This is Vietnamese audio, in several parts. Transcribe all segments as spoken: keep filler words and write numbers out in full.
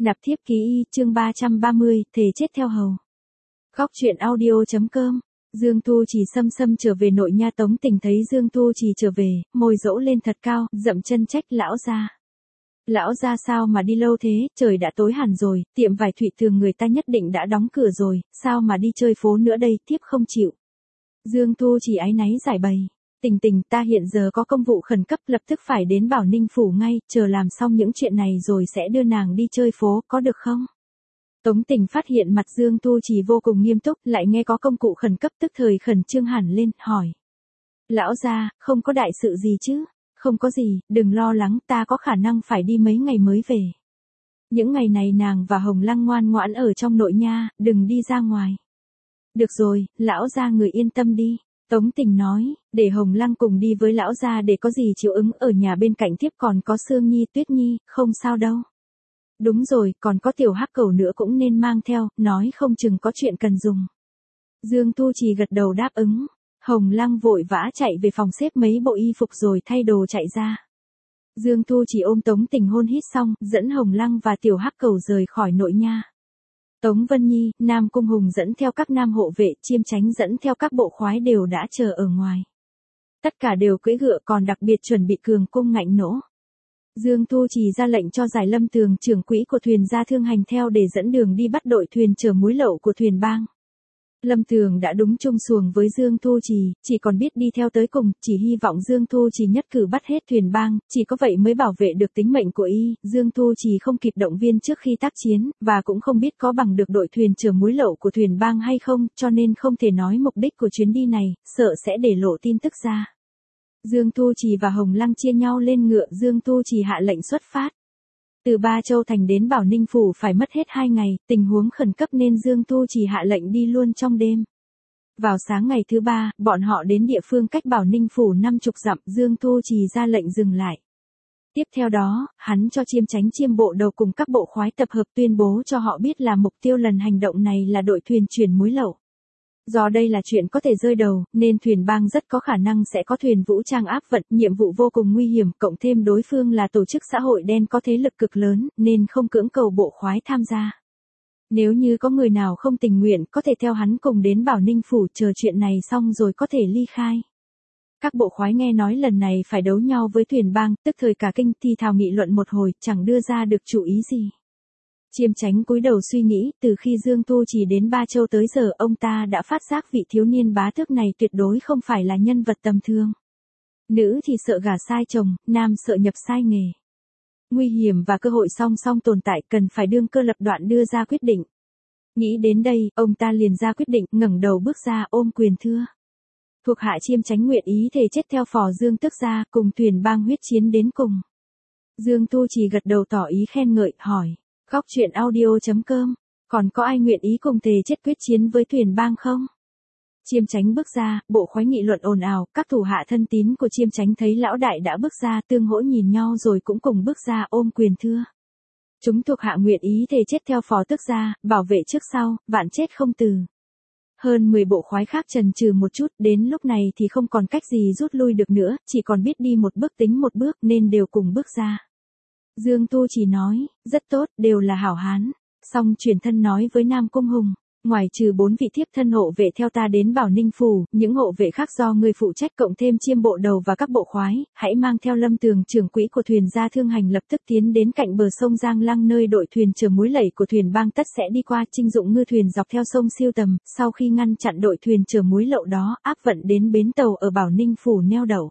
Nạp thiếp ký y, chương ba trăm ba mươi, thề chết theo hầu. Góc truyện audio.com. Dương Thu Trì xâm xâm trở về nội nha. Tống Tình thấy Dương Thu Trì trở về, môi dỗ lên thật cao, dậm chân trách lão gia. Lão gia sao mà đi lâu thế, trời đã tối hẳn rồi, tiệm vải thụy thường người ta nhất định đã đóng cửa rồi, sao mà đi chơi phố nữa đây, thiếp không chịu. Dương Thu Trì áy náy giải bày. Tình tình, ta hiện giờ có công vụ khẩn cấp, lập tức phải đến Bảo Ninh phủ ngay, chờ làm xong những chuyện này rồi sẽ đưa nàng đi chơi phố, có được không? Tống Tình phát hiện mặt Dương Thu Trì vô cùng nghiêm túc, lại nghe có công cụ khẩn cấp tức thời khẩn trương hẳn lên, hỏi. Lão gia, không có đại sự gì chứ? Không có gì, đừng lo lắng, ta có khả năng phải đi mấy ngày mới về. Những ngày này nàng và Hồng Lăng ngoan ngoãn ở trong nội nha, đừng đi ra ngoài. Được rồi, lão gia người yên tâm đi. Tống Tình nói, để Hồng Lăng cùng đi với lão gia để có gì chịu ứng, ở nhà bên cạnh tiếp còn có Sương Nhi, Tuyết Nhi, không sao đâu. Đúng rồi, còn có tiểu hắc cẩu nữa cũng nên mang theo, nói không chừng có chuyện cần dùng. Dương Thu Trì gật đầu đáp ứng. Hồng Lăng vội vã chạy về phòng xếp mấy bộ y phục rồi thay đồ chạy ra. Dương Thu Trì ôm Tống Tình hôn hít xong, dẫn Hồng Lăng và tiểu hắc cẩu rời khỏi nội nha. Tống Vân Nhi, Nam Cung Hùng dẫn theo các nam hộ vệ, Chiêm Chánh dẫn theo các bộ khoái đều đã chờ ở ngoài. Tất cả đều cưỡi ngựa, còn đặc biệt chuẩn bị cường cung ngạnh nỗ. Dương Thu Trì ra lệnh cho Giải Lâm Tường, trưởng quỹ của thuyền gia thương hành theo để dẫn đường đi bắt đội thuyền chở muối lậu của thuyền bang. Lâm Tường đã đúng chung xuồng với Dương Thu Trì, chỉ còn biết đi theo tới cùng, chỉ hy vọng Dương Thu Trì nhất cử bắt hết thuyền bang, chỉ có vậy mới bảo vệ được tính mệnh của y. Dương Thu Trì không kịp động viên trước khi tác chiến, và cũng không biết có bằng được đội thuyền chở muối lậu của thuyền bang hay không, cho nên không thể nói mục đích của chuyến đi này, sợ sẽ để lộ tin tức ra. Dương Thu Trì và Hồng Lăng chia nhau lên ngựa, Dương Thu Trì hạ lệnh xuất phát. Từ Ba Châu Thành đến Bảo Ninh Phủ phải mất hết hai ngày, tình huống khẩn cấp nên Dương Thu Trì hạ lệnh đi luôn trong đêm. Vào sáng ngày thứ ba, bọn họ đến địa phương cách Bảo Ninh Phủ năm chục dặm, Dương Thu Trì ra lệnh dừng lại. Tiếp theo đó, hắn cho Chiêm Chánh Chiêm bộ đầu cùng các bộ khoái tập hợp tuyên bố cho họ biết là mục tiêu lần hành động này là đội thuyền chuyển muối lậu. Do đây là chuyện có thể rơi đầu, nên thuyền bang rất có khả năng sẽ có thuyền vũ trang áp vận, nhiệm vụ vô cùng nguy hiểm, cộng thêm đối phương là tổ chức xã hội đen có thế lực cực lớn, nên không cưỡng cầu bộ khoái tham gia. Nếu như có người nào không tình nguyện, có thể theo hắn cùng đến Bảo Ninh Phủ, chờ chuyện này xong rồi có thể ly khai. Các bộ khoái nghe nói lần này phải đấu nhau với thuyền bang, tức thời cả kinh, thì thào nghị luận một hồi, chẳng đưa ra được chủ ý gì. Chiêm Chánh cúi đầu suy nghĩ, từ khi Dương Thu Trì đến Ba Châu tới giờ, ông ta đã phát giác vị thiếu niên bá tước này tuyệt đối không phải là nhân vật tầm thường. Nữ thì sợ gả sai chồng, nam sợ nhập sai nghề. Nguy hiểm và cơ hội song song tồn tại, cần phải đương cơ lập đoạn đưa ra quyết định. Nghĩ đến đây, ông ta liền ra quyết định, ngẩng đầu bước ra ôm quyền thưa. Thuộc hạ Chiêm Chánh nguyện ý thề chết theo phò Dương tước gia, cùng thuyền bang huyết chiến đến cùng. Dương Thu Trì gật đầu tỏ ý khen ngợi, hỏi. Góc truyện audio.com, còn có ai nguyện ý cùng thề chết quyết chiến với thuyền bang không? Chiêm Chánh bước ra, bộ khoái nghị luận ồn ào, các thủ hạ thân tín của Chiêm Chánh thấy lão đại đã bước ra, tương hỗ nhìn nhau rồi cũng cùng bước ra ôm quyền thưa. Chúng thuộc hạ nguyện ý thề chết theo phó tước gia, bảo vệ trước sau, vạn chết không từ. Hơn mười bộ khoái khác chần chừ một chút, đến lúc này thì không còn cách gì rút lui được nữa, chỉ còn biết đi một bước tính một bước nên đều cùng bước ra. Dương Thu Trì nói, rất tốt, đều là hảo hán. Xong chuyển thân nói với Nam Cung Hùng, ngoài trừ bốn vị thiếp thân hộ vệ theo ta đến Bảo Ninh Phủ, những hộ vệ khác do người phụ trách cộng thêm Chiêm bộ đầu và các bộ khoái, hãy mang theo Lâm Tường, trưởng quỹ của thuyền gia thương hành lập tức tiến đến cạnh bờ sông Giang Lăng nơi đội thuyền chở muối lẩy của thuyền bang tất sẽ đi qua, chinh dụng ngư thuyền dọc theo sông siêu tầm, sau khi ngăn chặn đội thuyền chở muối lậu đó, áp vận đến bến tàu ở Bảo Ninh Phủ neo đậu.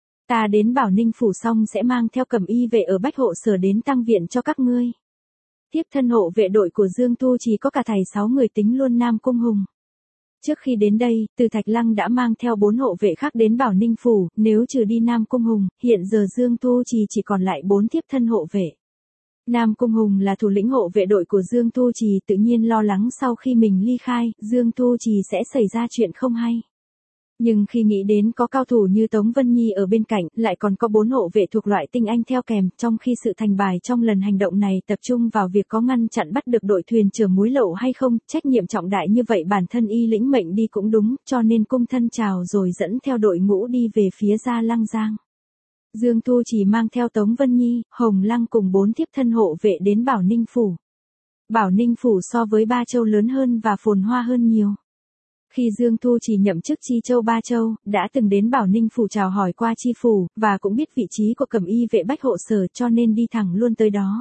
Ta đến Bảo Ninh Phủ xong sẽ mang theo cẩm y vệ ở Bách Hộ Sở đến tăng viện cho các ngươi. Tiếp thân hộ vệ đội của Dương Thu Trì có cả thầy sáu người tính luôn Nam Cung Hùng. Trước khi đến đây, Từ Thạch Lăng đã mang theo bốn hộ vệ khác đến Bảo Ninh Phủ, nếu trừ đi Nam Cung Hùng, hiện giờ Dương Thu Trì chỉ còn lại bốn tiếp thân hộ vệ. Nam Cung Hùng là thủ lĩnh hộ vệ đội của Dương Thu Trì, tự nhiên lo lắng sau khi mình ly khai, Dương Thu Trì sẽ xảy ra chuyện không hay. Nhưng khi nghĩ đến có cao thủ như Tống Vân Nhi ở bên cạnh, lại còn có bốn hộ vệ thuộc loại tinh anh theo kèm, trong khi sự thành bài trong lần hành động này tập trung vào việc có ngăn chặn bắt được đội thuyền chở muối lậu hay không, trách nhiệm trọng đại như vậy bản thân y lĩnh mệnh đi cũng đúng, cho nên cung thân chào rồi dẫn theo đội ngũ đi về phía Gia Lăng Giang. Dương Thu chỉ mang theo Tống Vân Nhi, Hồng Lăng cùng bốn thiếp thân hộ vệ đến Bảo Ninh Phủ. Bảo Ninh Phủ so với Ba Châu lớn hơn và phồn hoa hơn nhiều. Khi Dương Thu Trì nhậm chức Chi Châu Ba Châu, đã từng đến Bảo Ninh Phủ chào hỏi qua Chi Phủ, và cũng biết vị trí của Cẩm Y vệ Bách Hộ Sở cho nên đi thẳng luôn tới đó.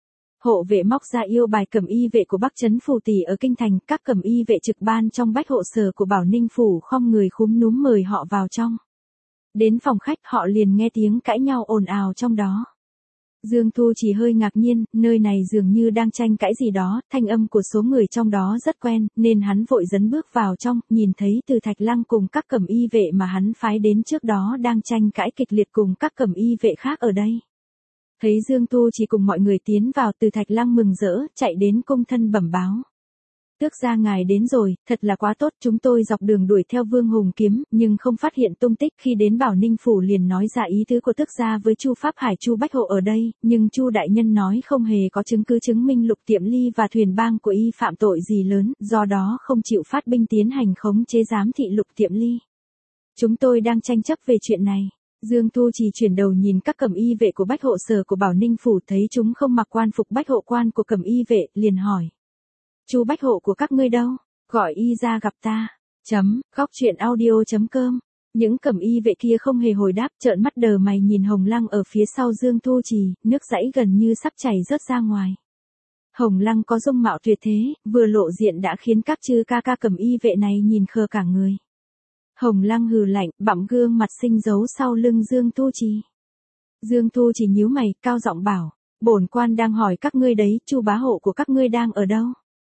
Hộ vệ móc ra yêu bài Cẩm Y vệ của Bắc Trấn Phủ Tỷ ở Kinh Thành, các Cẩm Y vệ trực ban trong Bách Hộ Sở của Bảo Ninh Phủ khom người cúm núm mời họ vào trong. Đến phòng khách họ liền nghe tiếng cãi nhau ồn ào trong đó. Dương Thu chỉ hơi ngạc nhiên, nơi này dường như đang tranh cãi gì đó, thanh âm của số người trong đó rất quen, nên hắn vội dấn bước vào trong, nhìn thấy Từ Thạch Lăng cùng các Cẩm Y vệ mà hắn phái đến trước đó đang tranh cãi kịch liệt cùng các Cẩm Y vệ khác ở đây. Thấy Dương Thu chỉ cùng mọi người tiến vào, Từ Thạch Lăng mừng rỡ, chạy đến cung thân bẩm báo. Tước gia ngài đến rồi, thật là quá tốt, chúng tôi dọc đường đuổi theo Vương Hùng Kiếm, nhưng không phát hiện tung tích. Khi đến Bảo Ninh Phủ liền nói ra ý tứ của tước gia với Chu Pháp Hải Chu Bách Hộ ở đây, nhưng Chu đại nhân nói không hề có chứng cứ chứng minh Lục Tiệm Ly và thuyền bang của y phạm tội gì lớn, do đó không chịu phát binh tiến hành khống chế giám thị Lục Tiệm Ly. Chúng tôi đang tranh chấp về chuyện này. Dương Thu chỉ chuyển đầu nhìn các Cẩm Y vệ của Bách Hộ Sở của Bảo Ninh Phủ, thấy chúng không mặc quan phục Bách Hộ quan của Cẩm Y vệ, liền hỏi. Chu Bách Hộ của các ngươi đâu? Gọi y ra gặp ta. Chấm, khóc chuyện audio chấm com. Những Cẩm Y vệ kia không hề hồi đáp, trợn mắt đờ mày nhìn Hồng Lăng ở phía sau Dương Thu Trì, nước dãi gần như sắp chảy rớt ra ngoài. Hồng Lăng có dung mạo tuyệt thế, vừa lộ diện đã khiến các chư ca ca Cẩm Y vệ này nhìn khờ cả người. Hồng Lăng hừ lạnh, bặm gương mặt xinh giấu sau lưng Dương Thu Trì. Dương Thu Trì nhíu mày, cao giọng bảo, bổn quan đang hỏi các ngươi đấy, Chu bá hộ của các ngươi đang ở đâu?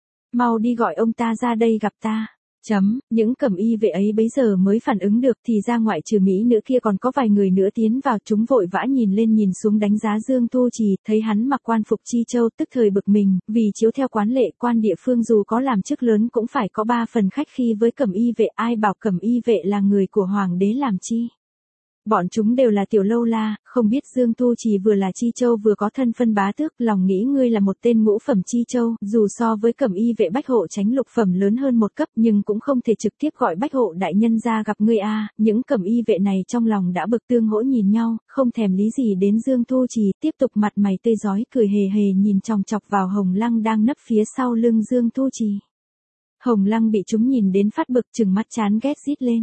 Mau đi gọi ông ta ra đây gặp ta. Chấm, những Cẩm Y vệ ấy bấy giờ mới phản ứng được, thì ra ngoại trừ mỹ nữ kia còn có vài người nữa tiến vào, chúng vội vã nhìn lên nhìn xuống đánh giá Dương Thu Trì, thấy hắn mặc quan phục Chi Châu tức thời bực mình, vì chiếu theo quán lệ quan địa phương dù có làm chức lớn cũng phải có ba phần khách khi với Cẩm Y vệ, ai bảo Cẩm Y vệ là người của hoàng đế làm chi. Bọn chúng đều là tiểu lâu la, không biết Dương Thu Trì vừa là Chi Châu vừa có thân phân bá tước, lòng nghĩ ngươi là một tên ngũ phẩm Chi Châu, dù so với Cẩm Y vệ Bách Hộ Chánh lục phẩm lớn hơn một cấp nhưng cũng không thể trực tiếp gọi Bách Hộ đại nhân ra gặp ngươi a. À. Những Cẩm Y vệ này trong lòng đã bực tương hỗ nhìn nhau, không thèm lý gì đến Dương Thu Trì, tiếp tục mặt mày tươi rói cười hề hề nhìn chòng chọc vào Hồng Lăng đang nấp phía sau lưng Dương Thu Trì. Hồng Lăng bị chúng nhìn đến phát bực, trừng mắt chán ghét rít lên.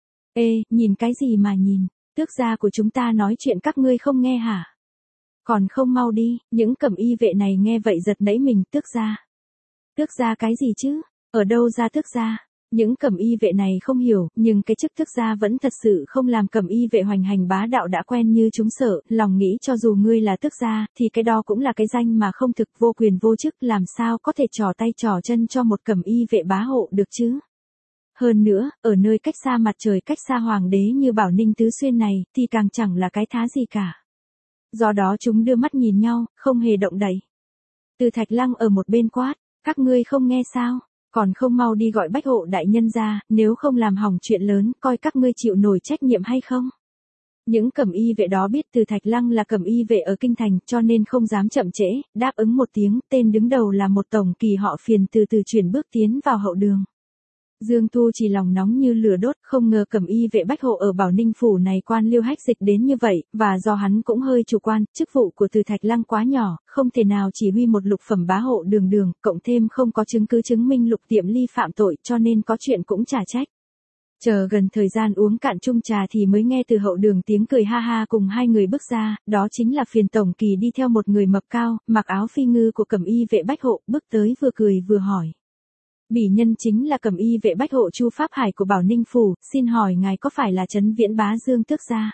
Ê, nhìn cái gì mà nhìn? Tước gia của chúng ta nói chuyện các ngươi không nghe hả? Còn không mau đi, những Cẩm Y vệ này nghe vậy giật nảy mình, tước gia. Tước gia cái gì chứ? Ở đâu ra tước gia? Những Cẩm Y vệ này không hiểu, nhưng cái chức tước gia vẫn thật sự không làm Cẩm Y vệ hoành hành bá đạo đã quen như chúng sợ, lòng nghĩ cho dù ngươi là tước gia, thì cái đó cũng là cái danh mà không thực, vô quyền vô chức, làm sao có thể trò tay trò chân cho một Cẩm Y vệ bá hộ được chứ? Hơn nữa, ở nơi cách xa mặt trời cách xa hoàng đế như Bảo Ninh Tứ Xuyên này, thì càng chẳng là cái thá gì cả. Do đó chúng đưa mắt nhìn nhau, không hề động đậy. Từ Thạch Lăng ở một bên quát, các ngươi không nghe sao, còn không mau đi gọi Bách Hộ đại nhân ra, nếu không làm hỏng chuyện lớn, coi các ngươi chịu nổi trách nhiệm hay không. Những Cẩm Y vệ đó biết Từ Thạch Lăng là Cẩm Y vệ ở Kinh Thành, cho nên không dám chậm trễ, đáp ứng một tiếng, tên đứng đầu là một tổng kỳ họ Phiền từ từ chuyển bước tiến vào hậu đường. Dương Thu chỉ lòng nóng như lửa đốt, không ngờ Cẩm Y vệ Bách Hộ ở Bảo Ninh Phủ này quan liêu hách dịch đến như vậy, và do hắn cũng hơi chủ quan, chức vụ của Từ Thạch Lăng quá nhỏ, không thể nào chỉ huy một lục phẩm bá hộ đường đường, cộng thêm không có chứng cứ chứng minh Lục Tiệm Ly phạm tội, cho nên có chuyện cũng chả trách. Chờ gần thời gian uống cạn chung trà thì mới nghe từ hậu đường tiếng cười ha ha cùng hai người bước ra, đó chính là Phiền tổng kỳ đi theo một người mập cao, mặc áo phi ngư của Cẩm Y vệ Bách Hộ, bước tới vừa cười vừa hỏi. Bỉ nhân chính là Cẩm Y vệ Bách Hộ Chu Pháp Hải của Bảo Ninh Phủ, xin hỏi ngài có phải là Trấn Viễn bá Dương tước gia?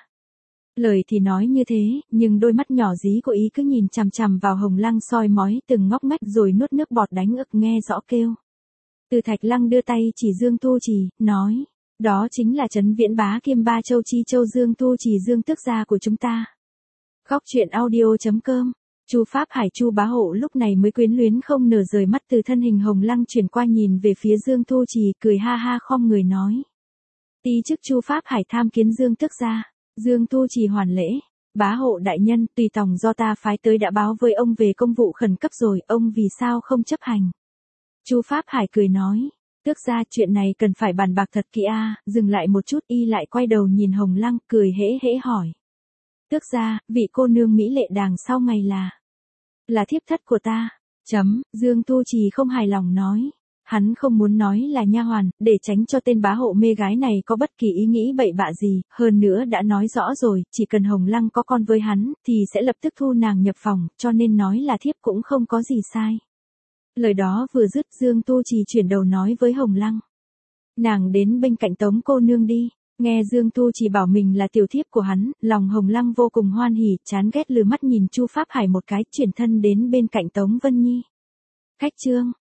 Lời thì nói như thế, nhưng đôi mắt nhỏ dí của ý cứ nhìn chằm chằm vào Hồng Lăng soi mói từng ngóc ngách rồi nuốt nước bọt đánh ực nghe rõ kêu. Từ Thạch Lăng đưa tay chỉ Dương Thu Trì, nói, đó chính là Trấn Viễn bá kiêm Ba Châu Chi Châu Dương Thu Trì Dương tước gia của chúng ta. Khóc chuyện audio chấm com. Chu Pháp Hải Chu bá hộ lúc này mới quyến luyến không nở rời mắt từ thân hình Hồng Lăng chuyển qua nhìn về phía Dương Thu Trì, cười ha ha khom người nói. Ti chức Chu Pháp Hải tham kiến Dương tước gia. Dương Thu Trì hoàn lễ. Bá hộ đại nhân, tùy tòng do ta phái tới đã báo với ông về công vụ khẩn cấp rồi, ông vì sao không chấp hành? Chu Pháp Hải cười nói. Tước gia, chuyện này cần phải bàn bạc thật kỹ a. Dừng lại một chút, y lại quay đầu nhìn Hồng Lăng, cười hễ hễ hỏi. Tước gia, vị cô nương mỹ lệ đàng sau ngày là là thiếp thất của ta. Chấm, Dương Tu Trì không hài lòng nói. Hắn không muốn nói là nha hoàn, để tránh cho tên bá hộ mê gái này có bất kỳ ý nghĩ bậy bạ gì, hơn nữa đã nói rõ rồi, chỉ cần Hồng Lăng có con với hắn, thì sẽ lập tức thu nàng nhập phòng, cho nên nói là thiếp cũng không có gì sai. Lời đó vừa dứt, Dương Tu Trì chuyển đầu nói với Hồng Lăng. Nàng đến bên cạnh Tống cô nương đi. Nghe Dương Tu Trì bảo mình là tiểu thiếp của hắn, lòng Hồng Lăng vô cùng hoan hỉ, chán ghét lừ mắt nhìn Chu Pháp Hải một cái, chuyển thân đến bên cạnh Tống Vân Nhi. Khách trương.